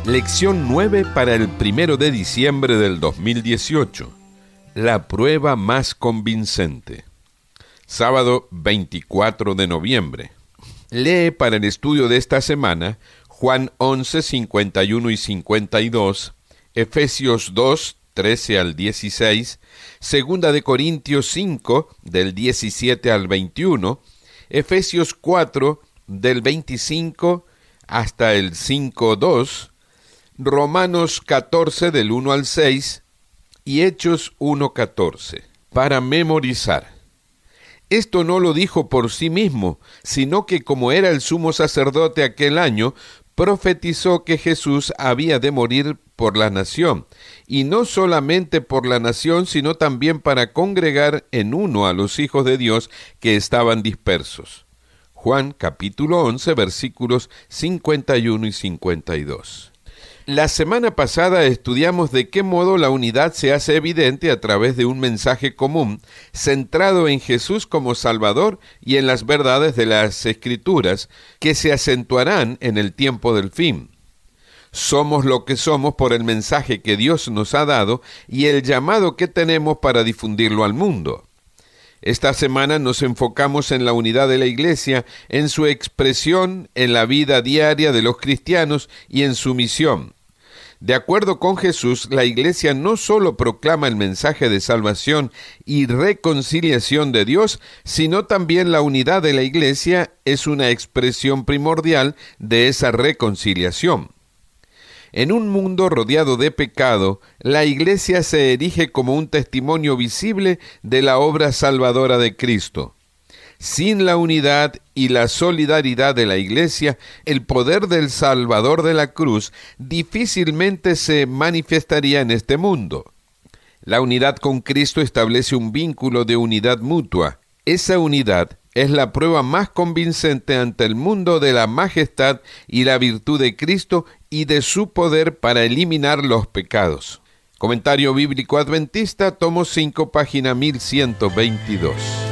Lección 9 para el 1 de diciembre del 2018. La prueba más convincente. Sábado 24 de noviembre. Lee para el estudio de esta semana Juan 11, 51 y 52, Efesios 2, 13 al 16, Segunda de Corintios 5, del 17 al 21, Efesios 4, del 25 hasta el 5:2, Romanos 14, del 1 al 6, y Hechos 1:14, para memorizar. Esto no lo dijo por sí mismo, sino que como era el sumo sacerdote aquel año, profetizó que Jesús había de morir por la nación, y no solamente por la nación, sino también para congregar en uno a los hijos de Dios que estaban dispersos. Juan capítulo 11, versículos 51 y 52. La semana pasada estudiamos de qué modo la unidad se hace evidente a través de un mensaje común, centrado en Jesús como Salvador y en las verdades de las Escrituras, que se acentuarán en el tiempo del fin. Somos lo que somos por el mensaje que Dios nos ha dado y el llamado que tenemos para difundirlo al mundo. Esta semana nos enfocamos en la unidad de la Iglesia, en su expresión en la vida diaria de los cristianos y en su misión. De acuerdo con Jesús, la Iglesia no solo proclama el mensaje de salvación y reconciliación de Dios, sino también la unidad de la Iglesia es una expresión primordial de esa reconciliación. En un mundo rodeado de pecado, la Iglesia se erige como un testimonio visible de la obra salvadora de Cristo. Sin la unidad y la solidaridad de la Iglesia, el poder del Salvador de la cruz difícilmente se manifestaría en este mundo. La unidad con Cristo establece un vínculo de unidad mutua. Esa unidad es la prueba más convincente ante el mundo de la majestad y la virtud de Cristo y de su poder para eliminar los pecados. Comentario Bíblico Adventista, tomo 5, página 1122.